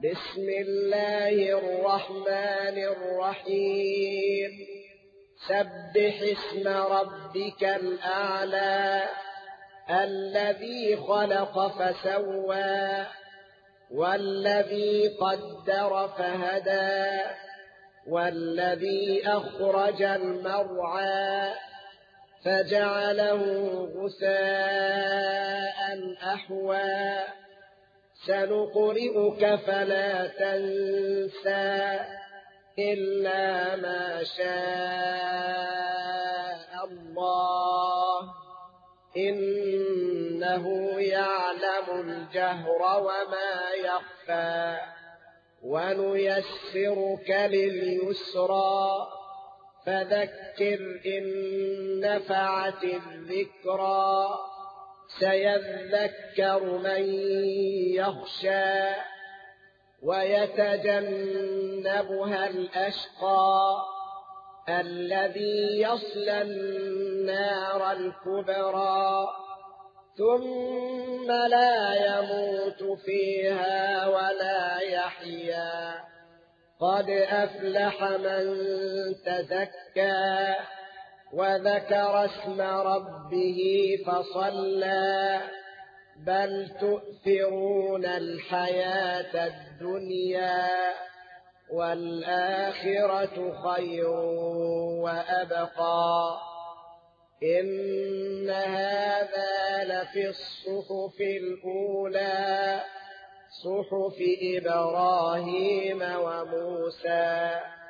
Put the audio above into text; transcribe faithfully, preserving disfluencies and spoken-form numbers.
بسم الله الرحمن الرحيم سبح اسم ربك الأعلى الذي خلق فسوى والذي قدر فهدى والذي أخرج المرعى فجعله غثاء أحوى سنقرئك فلا تنسى إلا ما شاء الله إنه يعلم الجهر وما يخفى ونيسرك لليسرى فذكر إن نفعت الذكرى سيذكر من يخشى ويتجنبها الأشقى الذي يصلى النار الكبرى ثم لا يموت فيها ولا يحيا قد أفلح من تزكى وذكر اسم ربه فصلى بل تؤثرون الحياة الدنيا والآخرة خير وأبقى إن هذا لفي الصحف الأولى صحف إبراهيم وموسى